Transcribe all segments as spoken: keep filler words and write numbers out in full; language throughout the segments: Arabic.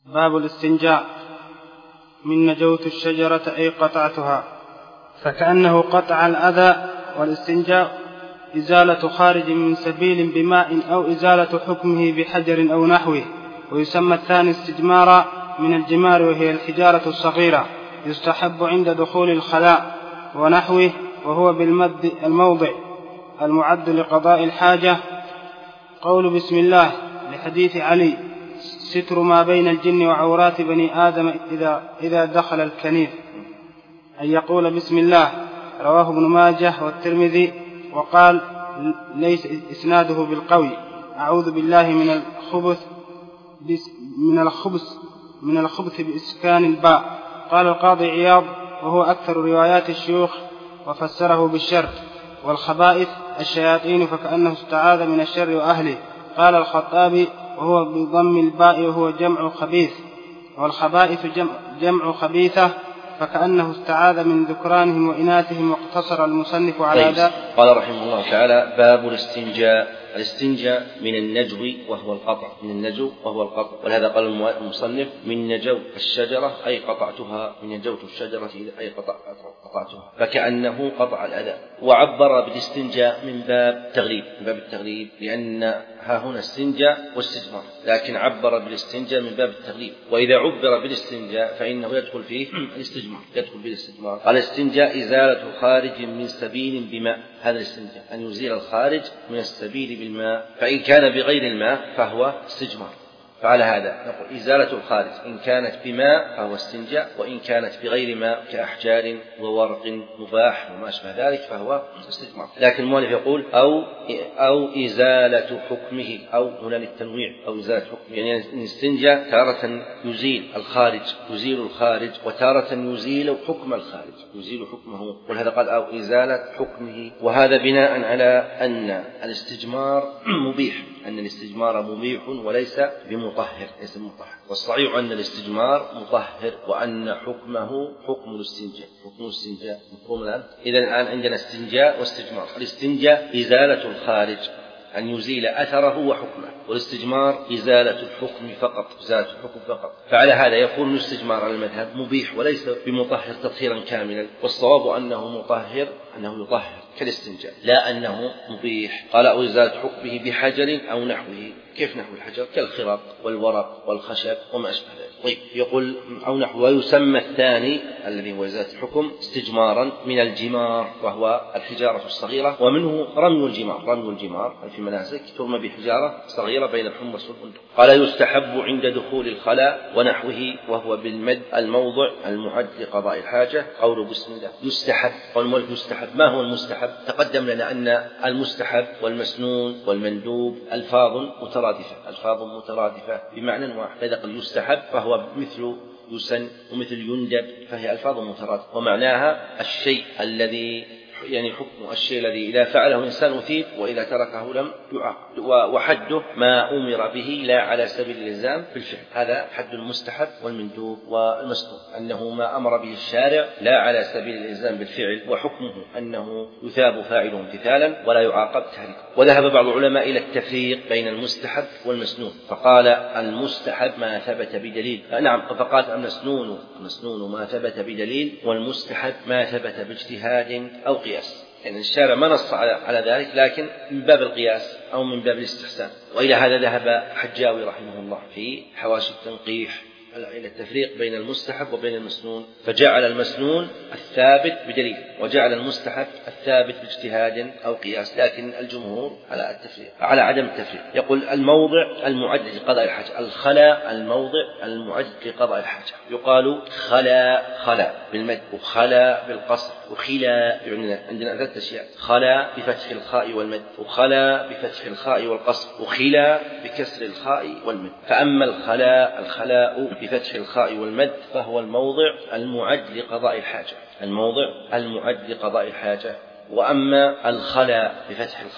باب الاستنجاء. من نجوت الشجرة أي قطعتها، فكأنه قطع الأذى. والاستنجاء إزالة خارج من سبيل بماء أو إزالة حكمه بحجر أو نحوه. ويسمى الثاني استجمارا من الجمار، وهي الحجارة الصغيرة، يستحب عند دخول الخلاء ونحوه، وهو بالمد الموضع المعد لقضاء الحاجة. قول بسم الله لحديث علي: ستر ما بين الجن وعورات بني آدم إذا, إذا دخل الكنيف، أن يقول بسم الله. رواه ابن ماجه والترمذي، وقال ليس إسناده بالقوي. أعوذ بالله من الخبث من الخبث من الخبث بإسكان الباء. قال القاضي عياض: وهو أكثر روايات الشيوخ، وفسره بالشر. والخبائث الشياطين، فكأنه استعاذ من الشر وأهله. قال الخطابي: وهو بضم الباء، وهو جمع خبيث. والخبائث جمع, جمع خبيثة، فكأنه استعاذ من ذكرانهم وإناثهم. واقتصر المصنف على ذلك. قال رحمه الله تعالى: باب الاستنجاء. الاستنجاء من النجو وهو القطع، من النجو وهو القطع. ولهذا قال المصنف: من نجوت الشجرة أي قطعتها، من نجوت الشجرة أي قطعتها، فكأنه قطع الأذى. وعبر بالاستنجاء من باب التغليب، من باب التغليب، لأن ها هنا استنجاء واستجمار، لكن عبر بالاستنجاء من باب التغليب. وإذا عبر بالاستنجاء فإنه يدخل فيه الاستجمار، يدخل فيه الاستجمار. قال: الاستنجاء إزالة خارج من سبيل بماء. هذا الاستنجاء أن يزيل الخارج من السبيل بالماء، فإن كان بغير الماء فهو استجمار. فعلى هذا نقول إزالة الخارج إن كانت بماء فهو استنجاء، وإن كانت بغير ماء كأحجار وورق مباح وما أشبه ذلك فهو استجمار. لكن المؤلف يقول: أو أو إزالة حكمه، أو هنا للتنويع، أو إزالة حكمه، يعني الاستنجاء تارة يزيل الخارج، يزيل الخارج، وتارة يزيل حكم الخارج، يزيل حكمه. ولهذا قال: أو إزالة حكمه. وهذا بناء على أن الاستجمار مبيح، أن الاستجمار مبيح وليس بمطهر، ليس مطهر. والصحيح أن الاستجمار مطهر، وأن حكمه حكم الاستنجاء، حكم الاستنجاء. مفهوم الآن؟ إذن الآن عندنا استنجاء واستجمار. الاستنجاء إزالة الخارج، أن يزيل أثره وحكمه، والاستجمار إزالة الحكم فقط، إزالة الحكم فقط. فعلى هذا يكون الاستجمار على المذهب مبيح وليس بمطهر تطهيرا كاملا، والصواب أنه مطهر، أنه يطهر كالاستنجاء، لا أنه مبيح. قال: أو إزالة حكمه بحجر أو نحوه. كيف نحو الحجر؟ كالخرق والورق والخشب وما أشبه ذلك. طيب، يقول أو نحو. ويسمى الثاني الذي هو إزالة الحكم استجمارا من الجمار، وهو الحجارة الصغيرة، ومنه رمي الجمار. رمي الجمار في المناسك ترمى بحجارة صغيرة بين الحمص والبندق. قال: يستحب عند دخول الخلاء ونحوه، وهو بالمد الموضع المعد لقضاء الحاجة. قول بسم الله. يستحب. قول يستحب. ما هو المستحب؟ تقدم لنا أن المستحب والمسنون والمندوب ألفاظ مترادفة، ألفاظ مترادفة بمعنى واحد. فإذا قال يستحب فهو مثل يسن ومثل يندب، فهي ألفاظ مترادفة، ومعناها الشيء الذي يعني حكم الشيء الذي إذا فعله إنسان أثيب، وإذا تركه لم يعاقب. وحده ما أمر به لا على سبيل الإلزام بالفعل. هذا حد المستحب والمندوب والمسنون، أنه ما أمر به الشارع لا على سبيل الإلزام بالفعل، وحكمه أنه يثاب فاعله امتثالا ولا يعاقب تاركه. وذهب بعض العلماء إلى التفريق بين المستحب والمسنون، فقال: المستحب ما ثبت بدليل. نعم، فقال: المسنون المسنون ما ثبت بدليل، والمستحب ما ثبت باجتهاد أو قياس. يعني الشارع ما نص على ذلك، لكن من باب القياس أو من باب الاستحسان. وإلى هذا ذهب حجاوي رحمه الله في حواشي التنقيح إلى التفريق بين المستحب وبين المسنون، فجعل المسنون الثابت بدليل، وجعل المستحب الثابت باجتهاد أو قياس، لكن الجمهور على التفريق، على عدم التفريق. يقول: الموضع المعد لقضاء الحاجة. الخلاء الموضع المعد لقضاء الحاجة. يقال خلا خلا بالمد، وخلا بالقصر، وخلا. يعني عندنا ثلاث أشياء: خلا بفتح الخاء والمد، وخلا بفتح الخاء والقصر، وخلا بكسر الخاء والمد. فأما الخلاء الخلاء بفتح الخاء والمد فهو الموضع المعد لقضاء الحاجة، الموضع المعد لقضاء الحاجة. وأما الخلاء بفتح الخاء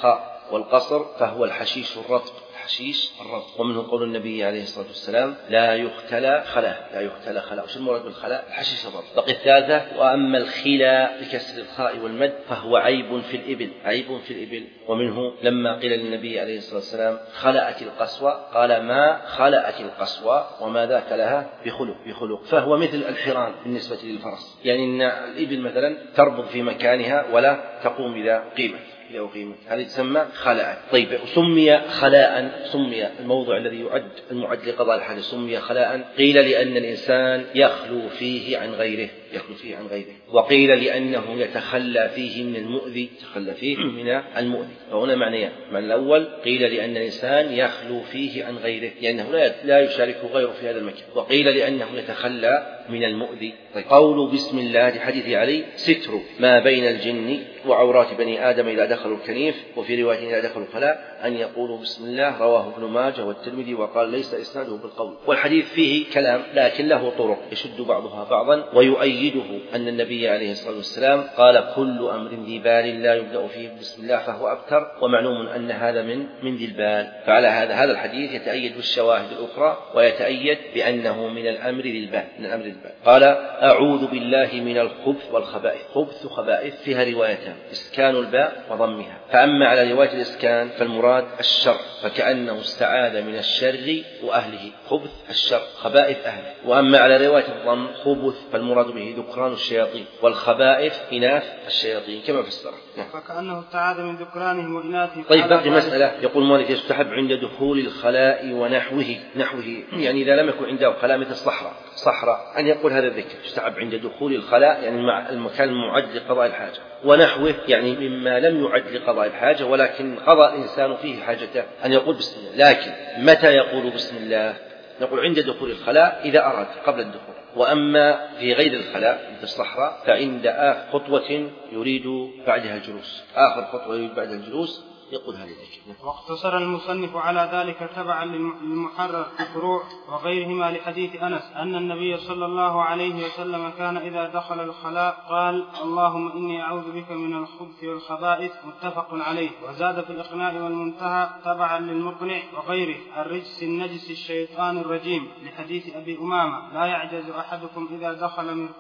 والقصر فهو الحشيش الرطب، الحشيش الرطب. ومنه قول النبي عليه الصلاة والسلام لا يختلى خلاء، لا يختلى خلاء. وش المراد بالخلاء؟ الحشيش الرطب. بقي الثالثة وأما الخلاء بكسر الخاء والمد فهو عيب في الإبل، عيب في الإبل. ومنه لما قيل للنبي عليه الصلاة والسلام خلأت القصوى قال ما خلأت القصوى وما ذاك لها بخلق، بخلق. فهو مثل الحران بالنسبة للفرس، يعني أن الإبل مثلا تربط في مكانها ولا تقوم إذا قيمت، إذا أقيمت، هذه تسمى خلاء. طيب سمي خلاء، سمي الموضع الذي يعد المعد لقضاء الحاجة سمي خلاء، قيل لأن الإنسان يخلو فيه عن غيره، يخلو فيه عن غيره. وقيل لأنه يتخلى فيه من المؤذي، يتخلى فيه من المؤذي. فهنا معنيان: المعنى الأول قيل لأن الإنسان يخلو فيه عن غيره لأنه لا يشارك غيره في هذا المكان، وقيل لأنه يتخلى من المؤذي. طيب قول بسم الله لحديث علي ستر ما بين الجن وعورات بني آدم إذا دخلوا الكنيف، وفي رواية إذا دخلوا الخلاء أن يقولوا بسم الله، رواه ابن ماجه والترمذي وقال ليس إسناده بالقول. والحديث فيه كلام لكن له طرق يشد بعضها بعضا، ويؤيده أن النبي عليه الصلاة والسلام قال كل أمر ذي بال لا يبدأ فيه بسم الله فهو أبتر، ومعلوم أن هذا من من ذي البال. فعلى هذا هذا الحديث يتأيد بالشواهد الأخرى، ويتأيد بأنه من الأمر ذي البال، من الأمر ذي البال. قال أعوذ بالله من الخبث والخبائث. خبث وخبائث فيها روايتان: إسكان الباء وضمها. فأما على رواية الإسكان فالمراد الشر، فكأنه استعاذ من الشر وأهله، خبث الشر، خبائث أهله. وأما على رواية الضم خبث فالمراد به ذكران الشياطين، والخبائث إناث الشياطين كما فسره. فكأنه استعاذ من ذكرانهم وإناثهم. طيب باقي مسألة، يقول مالك يستحب عند دخول الخلاء ونحوه، نحوه يعني إذا لم يكن عنده خلاء مثل الصحراء، صحراء أن يقول هذا الذكر: يستحب عند دخول الخلاء يعني مع المكان المعد لقضاء الحاجة، ونحوه يعني مما لم يعد لقضاء الحاجة ولكن قضى الإنسان فيه حاجته أن يقول بسم الله. لكن متى يقول بسم الله؟ نقول عند دخول الخلاء إذا أراد قبل الدخول. وأما في غير الخلاء مثل الصحراء فعند آخر خطوة يريد بعدها الجلوس، آخر خطوة يريد بعدها الجلوس يقول هذه الذكر. واقتصر المصنف على ذلك تبعا للمحرر في الفروع وغيرهما لحديث أنس أن النبي صلى الله عليه وسلم كان إذا دخل الخلاء قال اللهم إني أعوذ بك من الخبث والخبائث، متفق عليه. وزاد في الإقناع والمنتهى تبعا للمقنع وغيره الرجس النجس الشيطان الرجيم لحديث أبي أمامة لا يعجز أحدكم إذا دخل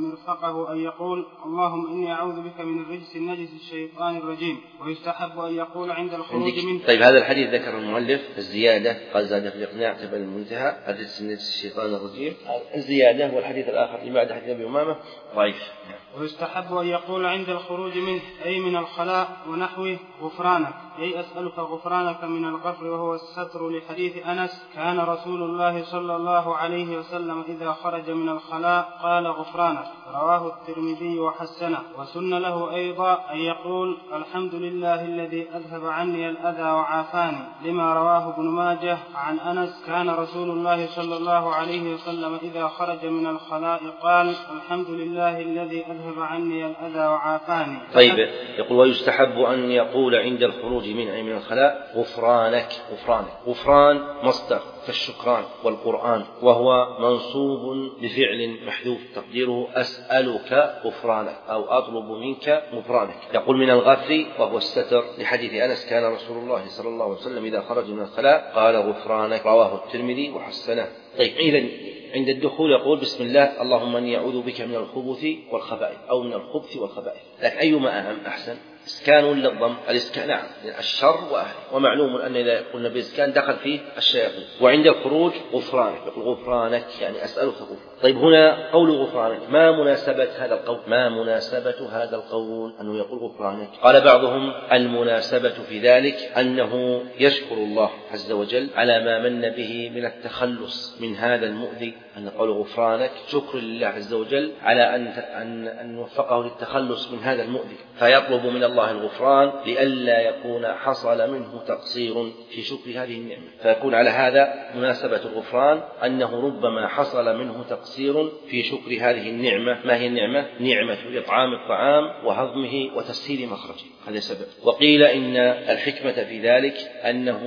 مرفقه أن يقول اللهم إني أعوذ بك من الرجس النجس الشيطان الرجيم. ويستحب أن يقول عند الخروج منه. طيب هذا الحديث ذكر المؤلف الزيادة، قال زاد في الإقناع تبع المنتهى الرجس النجس الشيطان الرجيم. الزيادة والحديث الآخر اللي بعد حديث أبي أمامة ضعيف. ويستحب أن يقول عند الخروج منه أي من الخلاء ونحوه غفرانك، أي أسألك غفرانك من الغفر وهو الستر لحديث أنس كان رسول الله صلى الله عليه وسلم إذا خرج من الخلاء قال غفرانك، رواه الترمذي وحسنه. وسن له أيضا أن يقول الحمد لله الذي أذهب عني الأذى وعافاني، لما رواه ابن ماجه عن أنس كان رسول الله صلى الله عليه وسلم إذا خرج من الخلاء قال الحمد لله الذي أذهب عني الأذى وعافاني. طيب يقول ويستحب أن يقول عند الخروج من أي من الخلاء غفرانك. غفرانك غفران مصدر كالشكران والقرآن، وهو منصوب بفعل محذوف تقديره أسألك غفرانك أو أطلب منك غفرانك. يقول من الغفر وهو الستر لحديث أنس كان رسول الله صلى الله عليه وسلم إذا خرج من الخلاء قال غفرانك، رواه الترمذي وحسنه. طيب إذن عند الدخول يقول بسم الله اللهم إني أعوذ بك من الخبث والخبائث أو من الخبث والخبائث، لكن أيما أهم أحسن؟ إسكان ولا الضم؟ الإسكان نعم، الشر وأهله، ومعلوم أن إذا قلنا بإسكان دخل فيه الشياطين. وعند الخروج غفرانك، يقول غفرانك يعني أسألك غفرانك. طيب هنا قول غفرانك ما مناسبة هذا القول؟ ما مناسبة هذا القول أنه يقول غفرانك؟ قال بعضهم المناسبة في ذلك أنه يشكر الله عز وجل على ما من به من التخلص من هذا المؤذي، أن قول غفرانك شكر لله عز وجل على أن أن أن وفقه للتخلص من هذا المؤذي، فيطلب من الله الغفران لئلا يكون حصل منه تقصير في شكر هذه النعمة. فيكون على هذا مناسبة الغفران أنه ربما حصل منه تقصير في شكر هذه النعمة. ما هي النعمة؟ نعمة إطعام الطعام وهضمه وتسهيل مخرجه، هذا سبب. وقيل إن الحكمة في ذلك أنه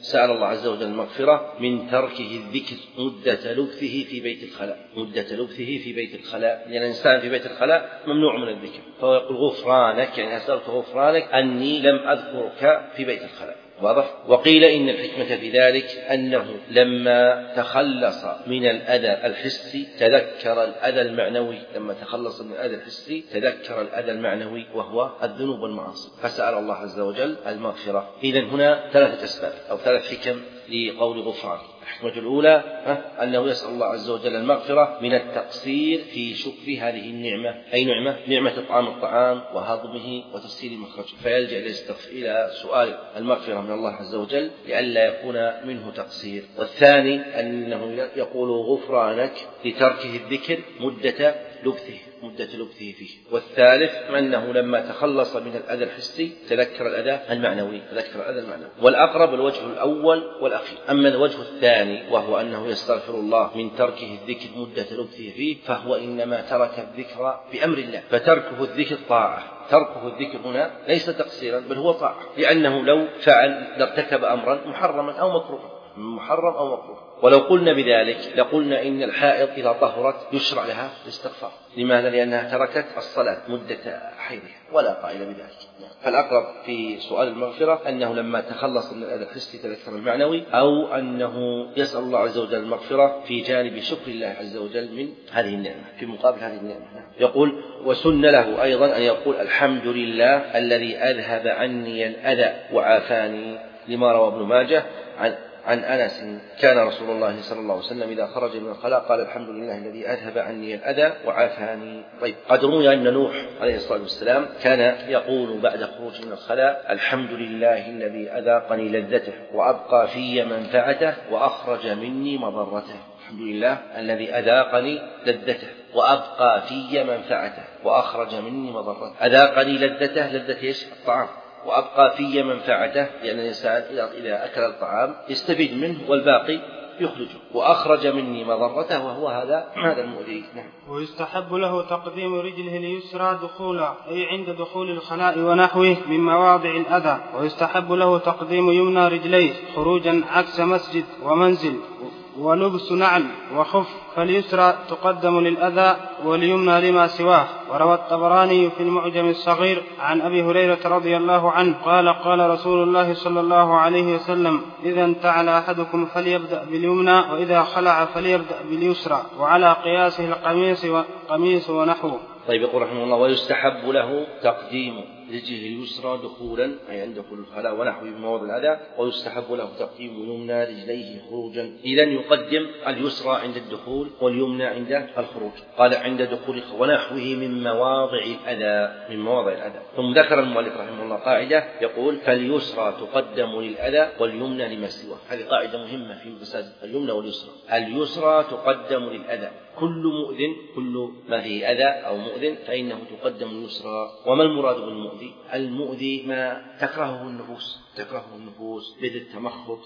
سأل الله عز وجل المغفرة من تركه الذكر مدة لبثه في بيت الخلاء، مدة لبثه في بيت الخلاء، لأن الإنسان في بيت الخلاء ممنوع من الذكر، فهو يقول غفرانك، يعني أسألك غفرانك أني لم أذكرك في بيت الخلاء. واضح؟ وقيل إن الحكمة في ذلك أنه لما تخلص من الأذى الحسي تذكر الأذى المعنوي، لما تخلص من الأذى الحسي تذكر الأذى المعنوي وهو الذنوب والمعاصي، فسأل الله عز وجل المغفرة. إذن هنا ثلاثة أسباب أو ثلاث حكم لقول غفران. الحكمة الأولى أنه يسأل الله عز وجل المغفرة من التقصير في شكر هذه النعمة. أي نعمة؟ نعمة إطعام الطعام وهضمه وتسهيل المخرج، فيلجأ إلى سؤال المغفرة من الله عز وجل لئلا يكون منه تقصير. والثاني أنه يقول غفرانك لتركه الذكر مدة لبثه مدة لبثه فيه. والثالث أنه لما تخلص من الأذى الحسي تذكر الأذى المعنوي تذكر الأذى المعنوي. والأقرب الوجه الأول والأخير. أما الوجه الثاني وهو أنه يستغفر الله من تركه الذكر مدة لبثه فيه، فهو إنما ترك الذكر بأمر الله، فتركه الذكر طاعة. تركه الذكر هنا ليس تقصيرا بل هو طاعة، لأنه لو فعل لارتكب أمرا محرما أو مكروها محرم أو مكروه. ولو قلنا بذلك لقلنا إن الحائض إذا طهرت يشرع لها الاستغفار. لماذا؟ لأنها تركت الصلاة مدة حيضها ولا قائل بذلك. فالأقرب في سؤال المغفرة أنه لما تخلص من الأذى الحسي تذكر المعنوي، أو أنه يسأل الله عز وجل المغفرة في جانب شكر الله عز وجل من هذه النعمة في مقابل هذه النعمة. يقول وسن له أيضا أن يقول الحمد لله الذي أذهب عني الأذى وعافاني، لما روى ابن ماجه عن عن أنس كان رسول الله صلى الله عليه وسلم إذا خرج من الخلاء قال الحمد لله الذي أذهب عني الأذى وعافاني. طيب، قد روي أن نوح عليه الصلاة والسلام كان يقول بعد خروج من الخلاء الحمد لله الذي أذاقني لذته وأبقى في منفعته وأخرج مني مضرته. الحمد لله الذي أذاقني لذته وأبقى في منفعته وأخرج مني مضرته. أذاقني لذته، لذته إيش؟ الطعام. وأبقى في منفعته، لأن الإنسان إذا أكل الطعام يستفيد منه والباقي يخرجه. وأخرج مني مضرته، وهو هذا هذا المؤذي. نعم. ويستحب له تقديم رجله اليسرى دخولا، أي عند دخول الخلاء ونحوه من مواضع الأذى. ويستحب له تقديم يمنى رجليه خروجا عكس مسجد ومنزل ولبس نعل وخف، فاليسرى تقدم للأذى واليمنى لما سواه. وروى الطبراني في المعجم الصغير عن أبي هريرة رضي الله عنه قال قال رسول الله صلى الله عليه وسلم إذا انتعل أحدكم فليبدأ باليمنى وإذا خلع فليبدأ باليسرى، وعلى قياسه القميص وقميص ونحوه. طيب، يقول رحمه الله ويستحب له تقديم رجله اليسرى دخولا، أي عند دخول الخلاء ونحوه من مواضع الأذى، ويستحب له تقديم يمنى رجليه خروجا. إذن يقدم اليسرى عند الدخول واليمنى عند الخروج. قال عند دخول ونحوه من مواضع الأذى من مواضع الأذى. ثم ذكر المؤلف رحمه الله قاعدة يقول فاليسرى تقدم للأذى واليمنى لما سواه. هذه قاعدة مهمة في مسألة اليمنى واليسرى. اليسرى تقدم للأذى، كل مؤذن كل ما فيه أذى أو مؤذن فإنه تقدم اليسرى. وما المراد بالمؤذي؟ المؤذي ما تكرهه النفوس تكرهه النفوس مثل التمخط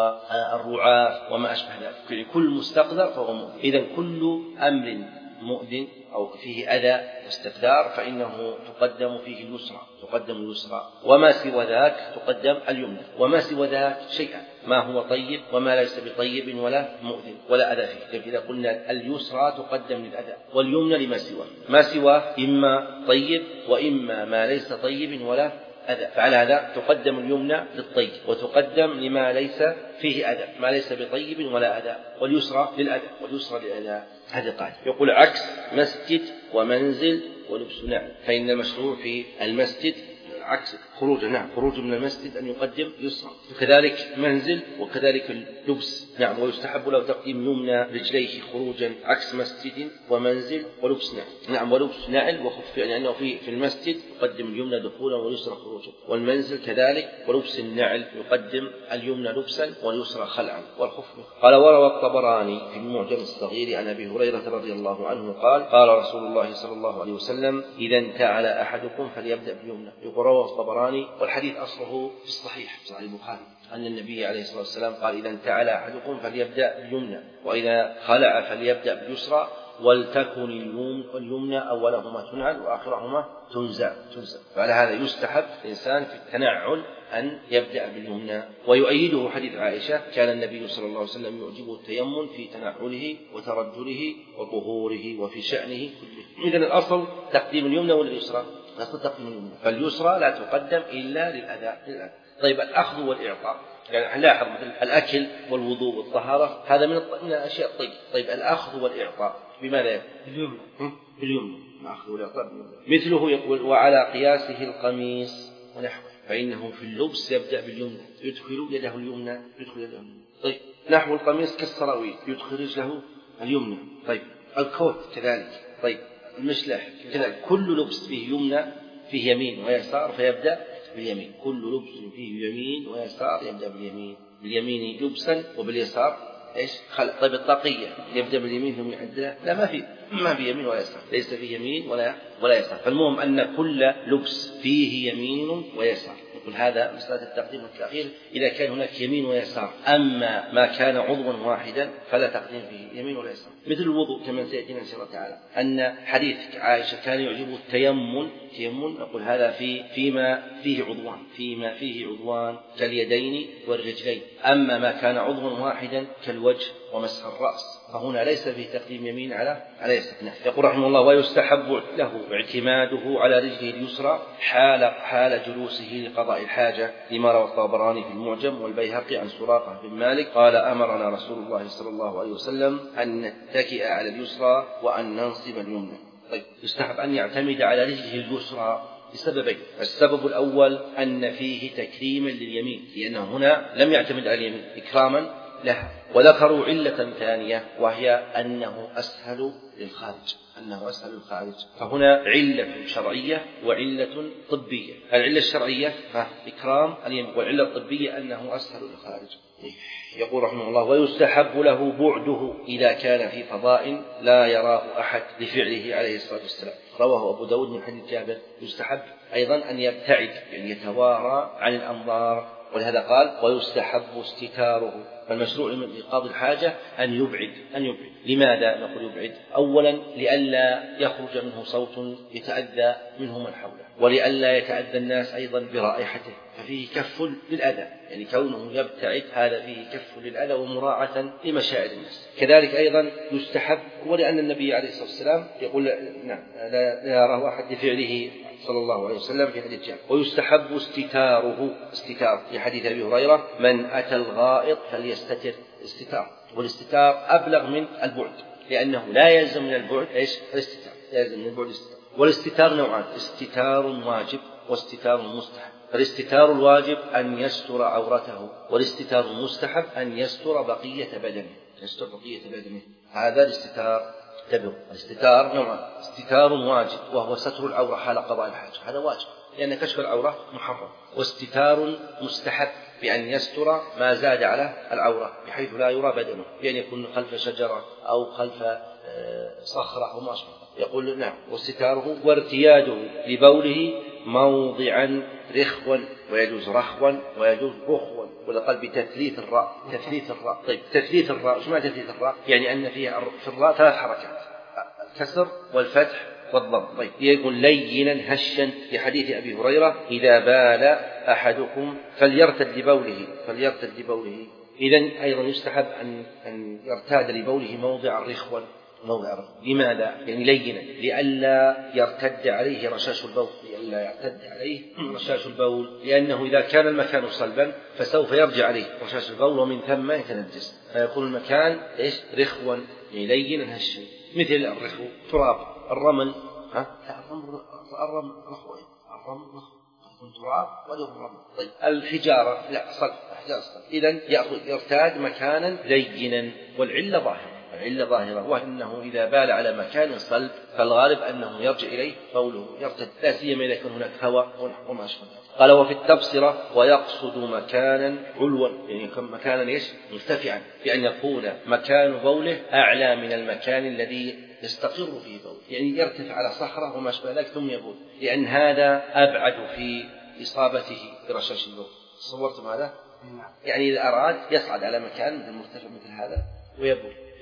والرعاة وما أشبه ذلك. كل مستقذر فهو مؤذي. إذن كل أمر مؤذن أو فيه أذى واستقذار فإنه تقدم فيه اليسرى تقدم اليسرى وما سوى ذاك تقدم اليمنى. وما سوى ذاك شيئا، ما هو طيب وما ليس بطيب ولا مؤذن ولا أذى فيه. إذا قلنا اليسرى تقدم للأذى واليمنى لما سواه. ما سواه إما طيب وإما ما ليس طيب ولا أذى، فعلى هذا تقدم اليمنى للطيب وتقدم لما ليس فيه أذى، ما ليس بطيب ولا أذى، واليسرى للأذى واليسرى للأذى. هذه قاعدة. يقول عكس مسجد ومنزل ولبس نعل، فإن المشروع في المسجد عكس خروج نعم خروج من المسجد أن يقدم يسرى، وكذلك منزل وكذلك اللبس. نعم. ويستحب له تقديم يمنى رجليه خروجا عكس مسجد ومنزل ولبس نعل. نعم. ولبس نعل وخف، يعني أنه في في المسجد يقدم اليمنى دخولا واليسرى خروجا، والمنزل كذلك. ولبس النعل يقدم اليمنى لبسا واليسرى خلعا والخف. قال وروى الطبراني في المعجم الصغير عن أبي هريرة رضي الله عنه قال قال رسول الله صلى الله عليه وسلم إذا انتعل أحدكم فليبدأ باليمنى. رواه الطبراني، والحديث أصله في الصحيح في صحيح البخاري أن النبي عليه الصلاة والسلام قال إذا انتعل أحدكم فليبدأ باليمنى وإذا خلع فليبدأ باليسرى، ولتكن اليمنى أولهما تنعل وآخرهما تنزع تنزع فعلى هذا يستحب الإنسان في التنعل أن يبدأ باليمنى. ويؤيده حديث عائشة كان النبي صلى الله عليه وسلم يعجبه التيمم في تنعله وترجله وطهوره وفي شأنه كله. إذن الأصل تقديم اليمنى ولا اليسرى؟ الأصل تقديم اليمنى، فاليسرى لا تقدم إلا للأذى. طيب الأخذ والإعطاء، يعني لاحظ مثل الأكل والوضوء والطهارة هذا من الأشياء الطيبة. طيب الأخذ والإعطاء بماذا؟ باليمنى. باليمنى. الأخذ والإعطاء باليمنى. مثله يقول وعلى قياسه القميص ونحوه، فإنه في اللبس يبدأ باليمنى، يدخل يده اليمنى يدخل يده اليمنى. طيب نحو القميص كالسراويل يدخل رجله اليمنى. طيب الكوت كذلك. طيب المشلح كذلك. كل لبس فيه يمنى فيه يمين ويسار فيبدأ باليمين. كل لبس فيه يمين ويسار يبدأ باليمين. باليمين لبسا وباليسار ايش؟ خلق. طيب الطاقية يبدأ باليمين ثم يعدلها؟ لا، ما في ما في يمين ولا يسار، ليس فيه يمين ولا ولا يسار. فالمهم أن كل لبس فيه يمين ويسار. يقول هذا مسألة التقديم والتأخير إذا كان هناك يمين ويسار. أما ما كان عضوا واحدا فلا تقديم فيه يمين ولا يسار. مثل الوضوء كما سيأتينا إن شاء الله تعالى أن حديث عائشة كان يعجبه التيمم. تيمم نقول هذا في فيما فيه عضوان فيما فيه عضوان كاليدين والرجلين. أما ما كان عضوا واحدا كالوجه ومسح الرأس فهنا ليس فيه تقديم يمين على على يسار. يقول رحمه الله ويستحب له اعتماده على رجله اليسرى حال حال جلوسه لقضاء الحاجة، لما روى الطبراني في المعجم والبيهقي عن سراقة بن مالك قال أمرنا رسول الله صلى الله عليه وسلم أن نتكئ على اليسرى وأن ننصب اليمنى. طيب يستحب أن يعتمد على رجله اليسرى لسببين. السبب الأول أن فيه تكريما لليمين، لأنه هنا لم يعتمد على اليمين إكراما لها. وذكروا علة ثانية وهي أنه أسهل للخارج أنه أسهل للخارج فهنا علة شرعية وعلة طبية. العلة الشرعية إكرام اليمين، والعلة الطبية أنه أسهل للخارج. يقول رحمه الله ويستحب له بعده إذا كان في فضاء لا يراه أحد لفعله عليه الصلاة والسلام. رواه أبو داود من حديث جابر. يستحب أيضا أن يبتعد يعني يتوارى عن الأنظار، ولهذا قال ويستحب استتاره. فالمشروع لقاضي الحاجة أن يبعد أن يبعد. لماذا نقول يبعد؟ أولا لئلا يخرج منه صوت يتأذى منه من حوله، ولئلا يتأذى الناس أيضا برائحته، ففيه كف للأذى، يعني كونه يبتعد هذا فيه كف للأذى ومراعاة لمشاعر الناس. كذلك أيضا يستحب ولأن النبي عليه الصلاة والسلام يقول نعم لا يراه أحد لفعله صلى الله عليه وسلم في حديث جابر. ويستحب استتاره استتار في حديث أبي هريرة من أتى الغائط فليستتر. استتار، والاستتار أبلغ من البعد، لأنه لا يلزم من البعد إيش؟ الاستتار، يلزم من البعد الاستتار. والاستتار نوعان، استتار واجب واستتار مستحب. فالاستتار الواجب أن يستر عورته، والاستتار المستحب أن يستر بقية بدنه يستر بقية بدنه هذا الاستتار. تبر الاستتار نوعان، استتار واجب وهو ستر العورة حال قضاء الحاجة، هذا واجب لأن كشف العورة محرم. واستتار مستحب بأن يستر ما زاد على العورة بحيث لا يرى بدنه، بأن يكون خلف شجرة أو خلف صخرة أو ما أشبه. يقول نعم واستتاره وارتياده لبوله موضعا رخوا، ويجوز رخوا ويجوز رخوا، والقلب بتثليث الراء تثليث الراء. طيب تثليث الراء شو معنى تثليث الراء؟ يعني أن فيها في الراء ثلاث حركات، الكسر والفتح والضم. طيب يقول لينا هشا في حديث أبي هريرة إذا بال أحدكم فليرتد لبوله فليرتد لبوله. إذن أيضا يستحب أن أن يرتاد لبوله موضع رخوا موضع رخوا. لماذا؟ يعني لينا لئلا يرتد عليه رشاش البول لئلا يرتد عليه رشاش البول لأنه إذا كان المكان صلبا فسوف يرجع عليه رشاش البول ومن ثم يتنجس، فيكون المكان إيش؟ رخوا يعني لينا هشا. مثل الرخو تراب، الرمل ها الرمل الرمل رخو الرمل رخو يكون تراب وله الرمل. طيب الحجارة لا صلب حجارة صلب. إذن يأخذ يرتاد مكانا لينا، والعلة ظاهرة العلة ظاهرة وأنه إذا بال على مكان صلب فالغالب أنه يرجع إليه بوله يرتد، لا سيما إذا كان هناك هواء وما أشبه. قال وفي التبصرة ويقصد مكانا علوا يعني يكون مكانا إيش؟ مرتفعا، بأن يكون مكان بوله أعلى من المكان الذي يستقر فيه بوله، يعني يرتفع على صخرة وما أشبه ذلك ثم يبول، لأن هذا أبعد في إصابته برشاش البول. صورتم هذا؟ يعني إذا أراد يصعد على مكان مثل مرتفع مثل هذا ويبول،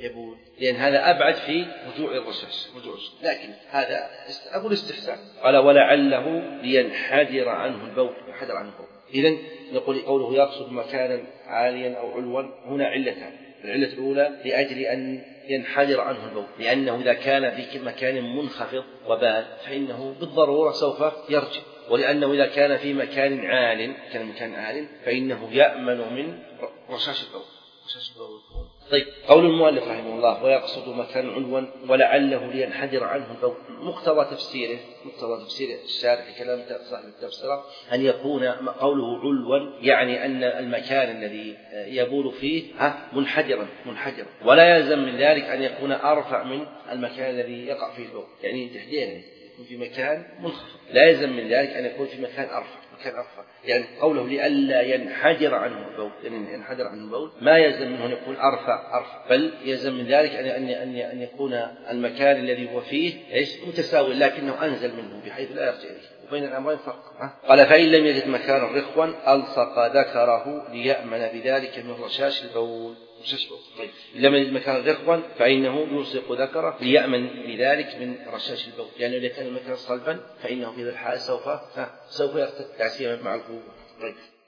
يبول، لأن هذا أبعد في رجوع الرشاش، رجوع الرشاش. لكن هذا أقول استحسان. قال ولعله لينحدر عنه البول، ينحدر عنه البول. إذن نقول قوله يقصد مكانا عاليا أو علوا، هنا علتان. العلة الأولى لأجل أن ينحدر عنه البول، لأنه إذا كان في مكان منخفض وبال فإنه بالضرورة سوف يرجع، ولأنه إذا كان في مكان عال كان مكان عال فإنه يأمن من رشاش البول. طيب، قول المؤلف رحمه الله ويقصد مكان علوا ولعله لينحدر عنه البول، مقتضى تفسيره مقتضى تفسير الشارح في كلام صاحب التفسير أن يكون قوله علوا يعني أن المكان الذي يبول فيه منحدرا منحدرا ولا يلزم من ذلك أن يكون أرفع من المكان الذي يقع فيه البول، يعني تحديدا يكون في مكان منخفض، لا يلزم من ذلك أن يكون في مكان أرفع مكان أرفع يعني قوله لئلا ينحدر عنه البول، يعني ينحدر عنه البول ما يلزم منه أن يكون أرفع أرفع بل يلزم من ذلك أن أن أن يكون المكان الذي هو فيه إيش متساوي لكنه أنزل منه بحيث لا يرجع إليه، وبين الأمرين فرق. قال فإن لم يجد مكانا رخوا ألصق ذكره ليأمن بذلك من رشاش البول. طيب، لما يجد مكان رخوا فإنه يلصق ذكره ليأمن بذلك من رشاش البول، يعني إذا كان المكان صلبا فإنه في ذا الحال سوف سوف يرتد تعسيما مع القوة. طيب.